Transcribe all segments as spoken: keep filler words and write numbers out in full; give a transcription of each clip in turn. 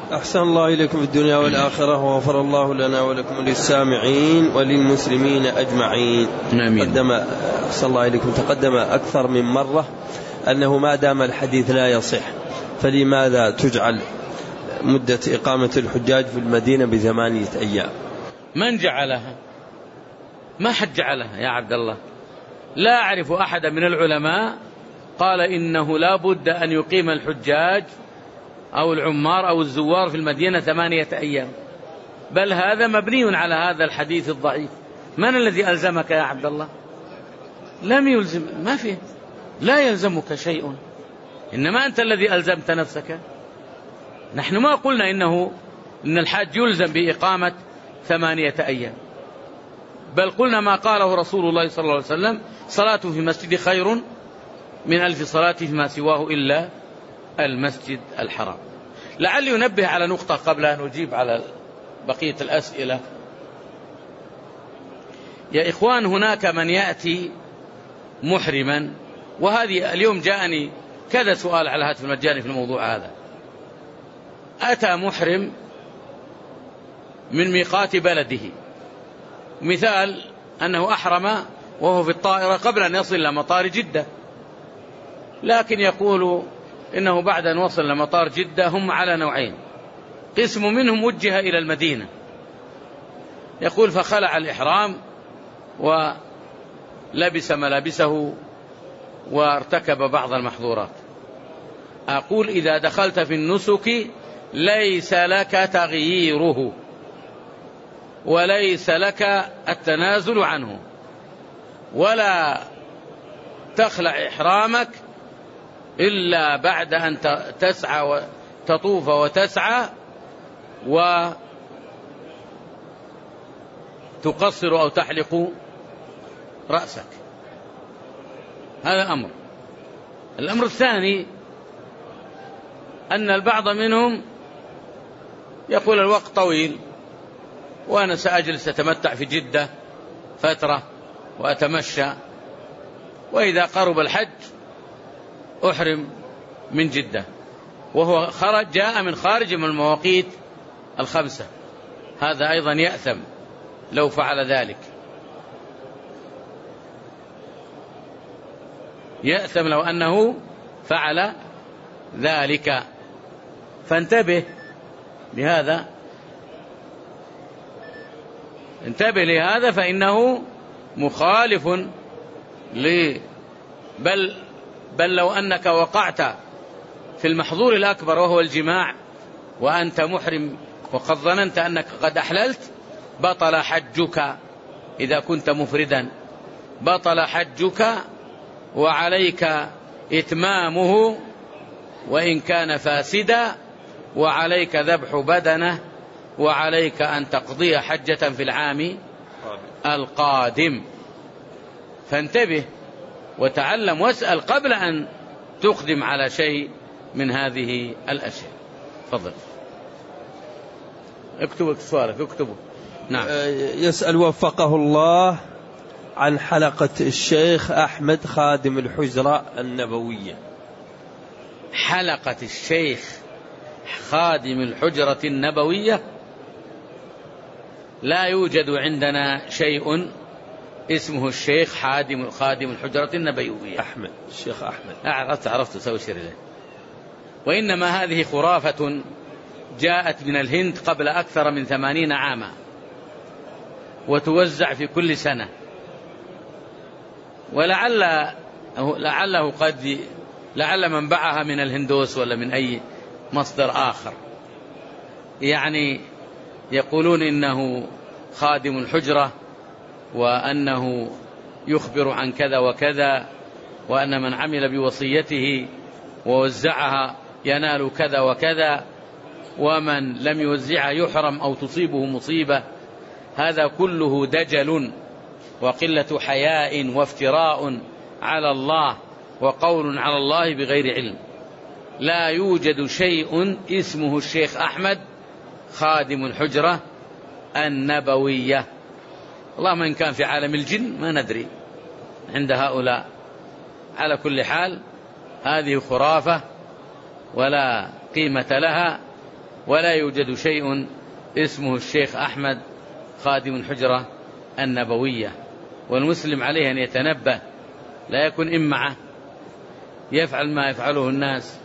أحسن الله إليكم في الدنيا والآخرة، وغفر الله لنا ولكم وللسامعين وللمسلمين أجمعين. تقدم أحسن الله إليكم تقدم أكثر من مرة أنه ما دام الحديث لا يصح فلماذا تجعل مدة إقامة الحجاج في المدينة بثمانية أيام؟ من جعلها؟ ما حد جعلها يا عبد الله. لا أعرف أحد من العلماء قال إنه لا بد أن يقيم الحجاج أو العمار أو الزوار في المدينة ثمانية أيام، بل هذا مبني على هذا الحديث الضعيف. من الذي ألزمك يا عبد الله؟ لم يلزم، ما فيه، لا يلزمك شيء، إنما أنت الذي ألزمت نفسك. نحن ما قلنا إنه إن الحاج يلزم بإقامة ثمانية أيام، بل قلنا ما قاله رسول الله صلى الله عليه وسلم: صلاة في المسجد خير من ألف صلاة فيما سواه إلا المسجد الحرام. لعلي ينبه على نقطة قبل أن أجيب على بقية الأسئلة. يا إخوان، هناك من يأتي محرما، وهذه اليوم جاءني كذا سؤال على هاتف المجاني في الموضوع هذا. أتى محرم من ميقات بلده، مثال أنه أحرم وهو في الطائرة قبل أن يصل إلى مطار جدة، لكن يقول إنه بعد أن وصل لمطار جدة هم على نوعين: قسم منهم وجه إلى المدينة، يقول فخلع الإحرام ولبس ملابسه وارتكب بعض المحظورات. أقول إذا دخلت في النسك ليس لك تغييره وليس لك التنازل عنه، ولا تخلع إحرامك إلا بعد أن تسعى وتطوف وتسعى وتقصر أو تحلق رأسك. هذا أمر. الأمر الثاني أن البعض منهم يقول الوقت طويل وأنا سأجلس أتمتع في جدة فترة وأتمشى، وإذا قرب الحج أحرم من جدة، وهو خرج جاء من خارج من المواقيت الخمسة. هذا أيضا يأثم لو فعل ذلك، يأثم لو أنه فعل ذلك. فانتبه لهذا، انتبه لهذا، فإنه مخالف ل بل بل لو أنك وقعت في المحظور الأكبر وهو الجماع وأنت محرم وقد ظننت أنك قد أحللت، بطل حجك. إذا كنت مفردا بطل حجك وعليك إتمامه وإن كان فاسدا، وعليك ذبح بدنه، وعليك أن تقضي حجة في العام القادم. فانتبه وتعلم واسأل قبل أن تقدم على شيء من هذه الأشياء. تفضل اكتب سؤالك، اكتبه. نعم. يسأل وفقه الله عن حلقة الشيخ أحمد خادم الحجرة النبوية. حلقة الشيخ خادم الحجرة النبوية لا يوجد عندنا شيء اسمه الشيخ خادم خادم الحجرة النبوية. أحمد الشيخ أحمد عرفت عرفت سوي شر له. وإنما هذه خرافة جاءت من الهند قبل أكثر من ثمانين عاما، وتوزع في كل سنة، ولعل لعله قد لعل منبعها من الهندوس ولا من أي مصدر آخر. يعني يقولون إنه خادم الحجرة، وأنه يخبر عن كذا وكذا، وأن من عمل بوصيته ووزعها ينال كذا وكذا، ومن لم يوزعها يحرم أو تصيبه مصيبة. هذا كله دجل وقلة حياء وافتراء على الله وقول على الله بغير علم. لا يوجد شيء اسمه الشيخ أحمد خادم الحجرة النبوية. اللهم إن كان في عالم الجن ما ندري عند هؤلاء. على كل حال هذه خرافة ولا قيمة لها، ولا يوجد شيء اسمه الشيخ أحمد خادم الحجرة النبوية. والمسلم عليه أن يتنبه، لا يكون إمعة يفعل ما يفعله الناس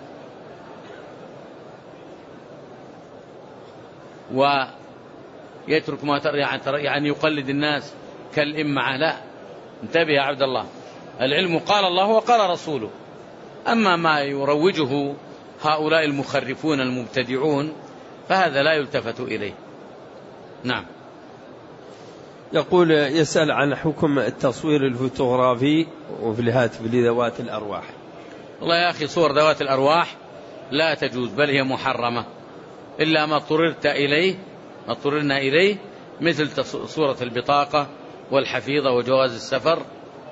ويترك ما ترى، يعني يقلد الناس كالإمعة. لا، انتبه يا عبد الله، العلم قال الله وقال رسوله. أما ما يروجه هؤلاء المخرفون المبتدعون فهذا لا يلتفت إليه. نعم. يقول يسأل عن حكم التصوير الفوتوغرافي وفي الهاتف لذوات الأرواح. والله يا أخي صور ذوات الأرواح لا تجوز، بل هي محرمة إلا ما اضطررت إليه ما اضطررنا إليه، مثل صورة البطاقة والحفيظة وجواز السفر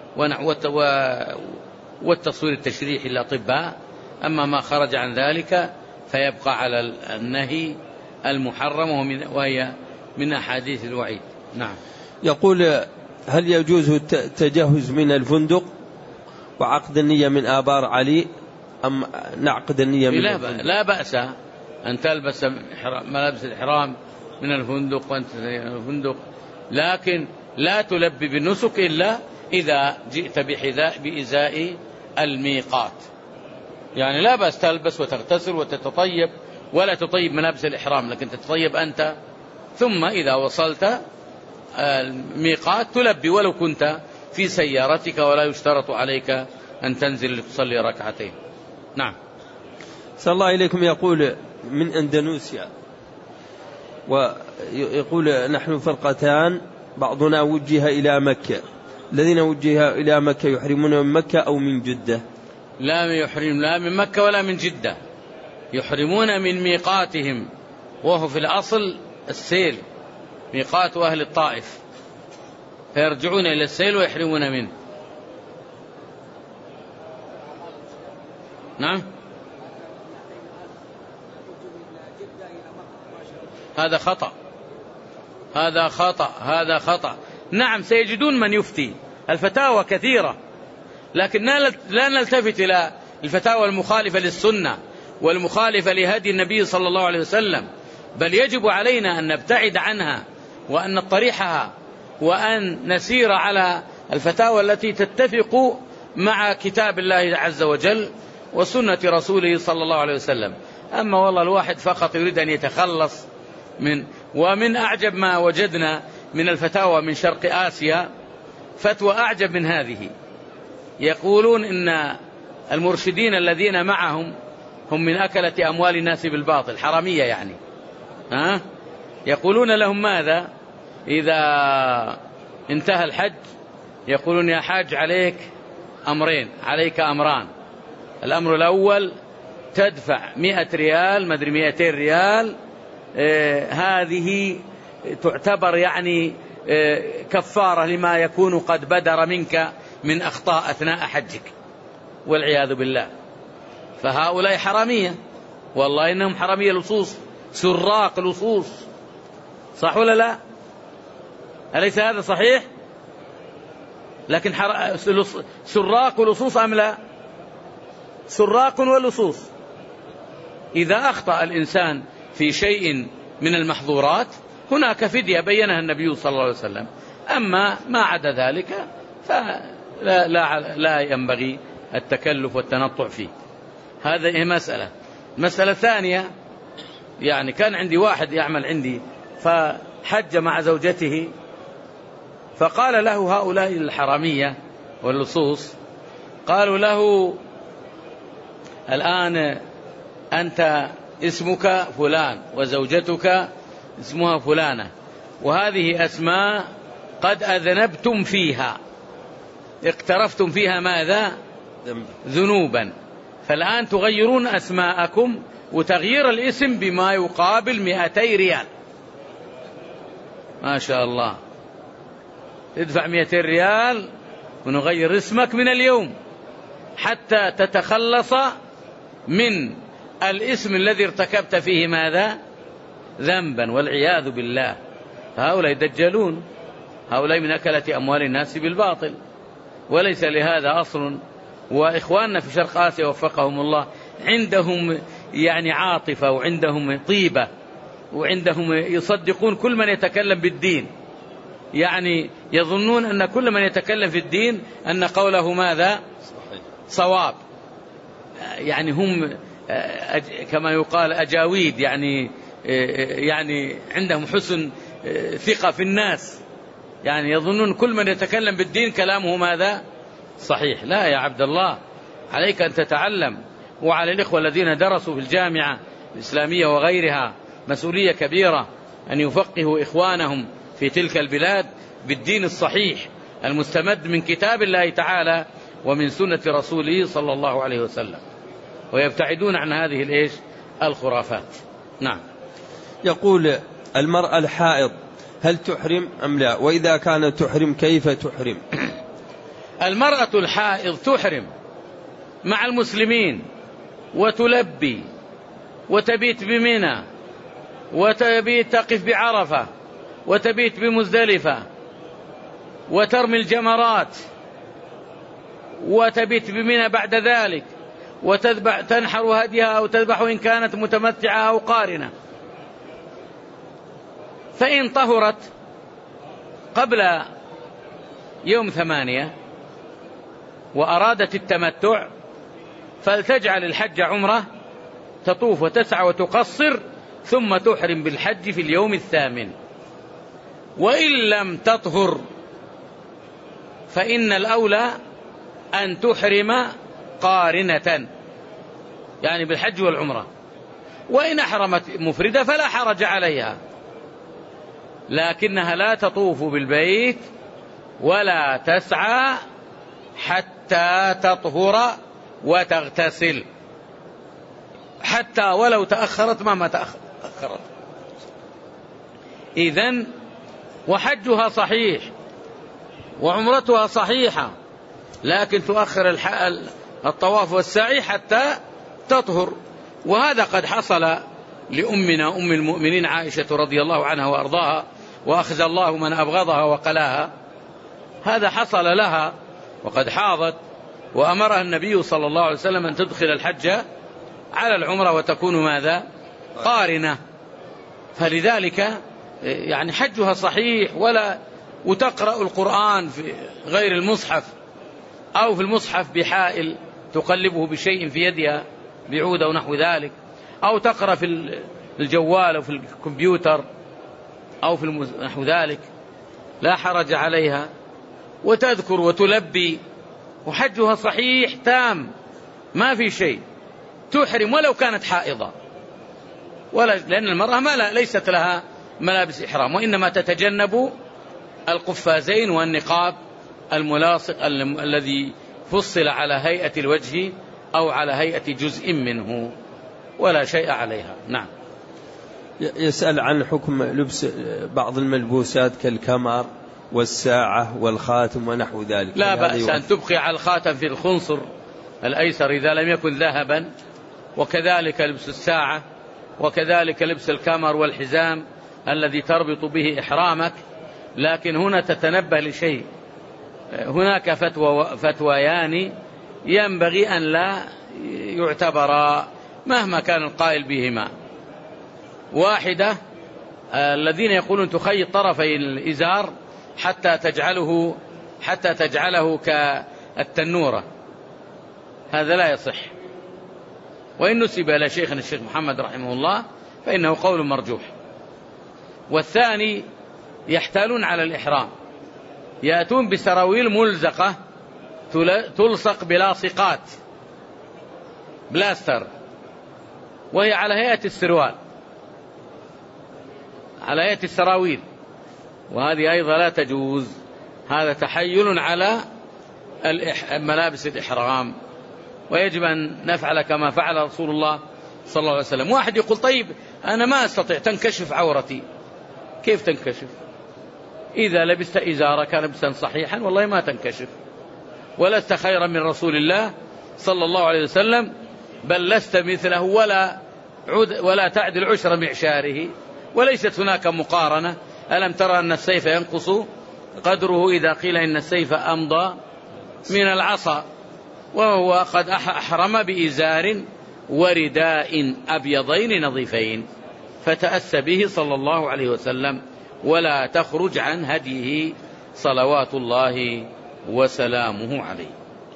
والتصوير التشريحي للأطباء. أما ما خرج عن ذلك فيبقى على النهي المحرم، وهي من أحاديث الوعيد. نعم. يقول هل يجوز التجهز من الفندق وعقد النية من آبار علي أم نعقد النية من لا الفندق؟ لا بأس أن تلبس ملابس الإحرام من الفندق وأنت في الفندق، لكن لا تلبي بالنسك إلا إذا جئت بحذاء بإزاء الميقات. يعني لا بأس تلبس وتغتسل وتتطيب، ولا تطيب ملابس الإحرام، لكن تتطيب أنت، ثم إذا وصلت الميقات تلبي ولو كنت في سيارتك، ولا يشترط عليك أن تنزل لتصلي ركعتين. نعم. صلى الله إليكم. يقول من أندونيسيا، ويقول نحن فرقتان، بعضنا وجه إلى مكة، الذين وجه إلى مكة يحرمون من مكة أو من جدة؟ لا يحرم لا من مكة ولا من جدة، يحرمون من ميقاتهم، وهو في الأصل السيل، ميقات أهل الطائف، فيرجعون إلى السيل ويحرمون منه. نعم. هذا خطأ هذا خطأ هذا خطأ. نعم سيجدون من يفتي، الفتاوى كثيرة، لكن لا نلتفت إلى الفتاوى المخالفة للسنة والمخالفة لهدي النبي صلى الله عليه وسلم، بل يجب علينا أن نبتعد عنها وأن نطرحها وأن نسير على الفتاوى التي تتفق مع كتاب الله عز وجل وسنة رسوله صلى الله عليه وسلم. أما والله الواحد فقط يريد أن يتخلص من ومن أعجب ما وجدنا من الفتاوى من شرق آسيا فتوى أعجب من هذه. يقولون إن المرشدين الذين معهم هم من أكلة أموال الناس بالباطل، حرامية يعني. ها؟ يقولون لهم ماذا؟ إذا انتهى الحج يقولون يا حاج عليك أمرين، عليك أمران. الأمر الأول تدفع مئة ريال، مدري مئتين ريال، آه هذه تعتبر يعني آه كفارة لما يكون قد بدر منك من أخطاء أثناء حجك، والعياذ بالله. فهؤلاء حرامية، والله إنهم حرامية لصوص، سراق لصوص، صح ولا لا؟ أليس هذا صحيح؟ لكن حر... سراق ولصوص أم لا؟ سراق ولصوص. إذا أخطأ الإنسان في شيء من المحظورات هناك فدية بينها النبي صلى الله عليه وسلم، أما ما عدا ذلك فلا لا لا ينبغي التكلف والتنطع فيه. هذه مسألة. مسألة ثانية، يعني كان عندي واحد يعمل عندي فحج مع زوجته، فقال له هؤلاء الحرامية واللصوص قالوا له الآن أنت اسمك فلان وزوجتك اسمها فلانة، وهذه أسماء قد أذنبتم فيها، اقترفتم فيها ماذا؟ ذنوبا، فالآن تغيرون أسماءكم، وتغيير الاسم بما يقابل مئتي ريال. ما شاء الله، تدفع مئتين ريال ونغير اسمك من اليوم حتى تتخلص من الاسم الذي ارتكبت فيه ماذا؟ ذنبا، والعياذ بالله. هؤلاء دجالون، هؤلاء من أكلة أموال الناس بالباطل، وليس لهذا أصل. وإخواننا في شرق آسيا وفقهم الله عندهم يعني عاطفة وعندهم طيبة وعندهم يصدقون كل من يتكلم بالدين، يعني يظنون أن كل من يتكلم في الدين أن قوله ماذا؟ صواب. يعني هم كما يقال أجاويد، يعني يعني عندهم حسن ثقة في الناس، يعني يظنون كل من يتكلم بالدين كلامه ماذا؟ صحيح. لا يا عبد الله، عليك أن تتعلم، وعلى الإخوة الذين درسوا في الجامعة الإسلامية وغيرها مسؤولية كبيرة أن يفقهوا إخوانهم في تلك البلاد بالدين الصحيح المستمد من كتاب الله تعالى ومن سنة رسوله صلى الله عليه وسلم، ويبتعدون عن هذه الإيش الخرافات. نعم. يقول: المرأة الحائض هل تحرم أم لا؟ وإذا كانت تحرم كيف تحرم؟ المرأة الحائض تحرم مع المسلمين وتلبي وتبيت بمنى وتبيت تقف بعرفة وتبيت بمزدلفة وترمي الجمرات وتبيت بمنى بعد ذلك وتذبح تنحر هديها أو تذبح إن كانت متمتعة أو قارنة. فإن طهرت قبل يوم ثمانية وأرادت التمتع فلتجعل الحج عمرة، تطوف وتسعى وتقصر، ثم تحرم بالحج في اليوم الثامن. وإن لم تطهر فإن الأولى أن تحرم قارنة، يعني بالحج والعمرة. وإن أحرمت مفردة فلا حرج عليها، لكنها لا تطوف بالبيت ولا تسعى حتى تطهر وتغتسل، حتى ولو تأخرت ما ما تأخرت. إذن وحجها صحيح وعمرتها صحيحة، لكن تؤخر الطواف والسعي حتى تطهر. وهذا قد حصل لأمنا أم المؤمنين عائشة رضي الله عنها وأرضاها، وأخذ الله من أبغضها وقلاها. هذا حصل لها وقد حاضت، وأمرها النبي صلى الله عليه وسلم أن تدخل الحج على العمرة وتكون ماذا؟ قارنة. فلذلك يعني حجها صحيح، ولا وتقرأ القرآن في غير المصحف أو في المصحف بحائل تقلبه بشيء في يدها بعود أو نحو ذلك، أو تقرأ في الجوال أو في الكمبيوتر أو في نحو ذلك، لا حرج عليها، وتذكر وتلبي، وحجها صحيح تام ما في شيء. تحرم ولو كانت حائضة، ولا لأن المرأة ما لا ليست لها ملابس إحرام، وإنما تتجنب القفازين والنقاب الملاصق الذي فصل على هيئة الوجه أو على هيئة جزء منه، ولا شيء عليها. نعم. يسأل عن حكم لبس بعض الملبوسات كالكمر والساعة والخاتم ونحو ذلك. لا بأس أن تبقي على الخاتم في الخنصر الأيسر إذا لم يكن ذهبا، وكذلك لبس الساعة، وكذلك لبس الكمر والحزام الذي تربط به إحرامك. لكن هنا تتنبه لشيء، هناك فتوى فتويان ينبغي أن لا يعتبرا مهما كان القائل بهما. واحدة الذين يقولون تخيط طرفي الإزار حتى تجعله حتى تجعله كالتنورة، هذا لا يصح، وإن نسب إلى شيخنا الشيخ محمد رحمه الله فإنه قول مرجوح. والثاني يحتالون على الإحرام، يأتون بسراويل ملزقة تلصق بلاصقات بلاستر، وهي على هيئة السروال، على هيئة السراويل، وهذه أيضا لا تجوز. هذا تحيل على ملابس الإحرام، ويجب أن نفعل كما فعل رسول الله صلى الله عليه وسلم. واحد يقول طيب أنا ما أستطيع، تنكشف عورتي. كيف تنكشف؟ إذا لبست إزارك لبسا صحيحا والله ما تنكشف، ولست خيرا من رسول الله صلى الله عليه وسلم، بل لست مثله ولا ولا تعدل عشر معشاره، وليست هناك مقارنة. ألم ترى أن السيف ينقص قدره إذا قيل إن السيف أمضى من العصا، وهو قد أحرم بإزار ورداء أبيضين نظيفين. فتأسى به صلى الله عليه وسلم ولا تخرج عن هديه صلوات الله وسلامه عليه.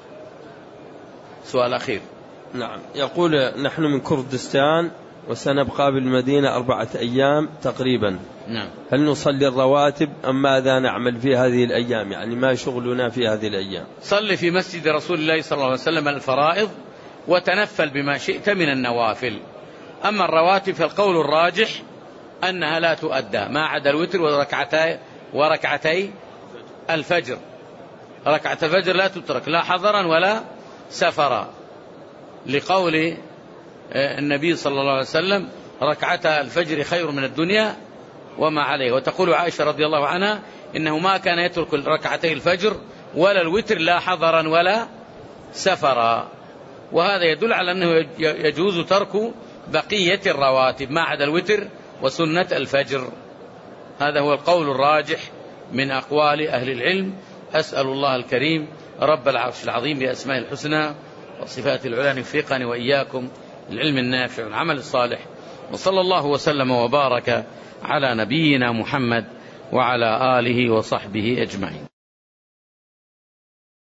سؤال أخير. نعم. يقول نحن من كردستان وسنبقى بالمدينة أربعة أيام تقريبا. نعم. هل نصلي الرواتب أم ماذا نعمل في هذه الأيام؟ يعني ما شغلنا في هذه الأيام؟ صل في مسجد رسول الله صلى الله عليه وسلم الفرائض وتنفل بما شئت من النوافل. أما الرواتب فالقول الراجح أنها لا تؤدى ما عدا الوتر وركعتي وركعتي الفجر. ركعة الفجر لا تترك لا حضرا ولا سفرا، لقول النبي صلى الله عليه وسلم ركعتا الفجر خير من الدنيا وما عليه. وتقول عائشة رضي الله عنها إنه ما كان يترك ركعتي الفجر ولا الوتر لا حضرا ولا سفرا. وهذا يدل على أنه يجوز ترك بقية الرواتب ما عدا الوتر وسنة الفجر. هذا هو القول الراجح من أقوال أهل العلم. أسأل الله الكريم رب العرش العظيم بأسماء الحسنى وصفات العلى أن يوفقني وإياكم العلم النافع والعمل الصالح. وصلى الله وسلم وبارك على نبينا محمد وعلى آله وصحبه أجمعين.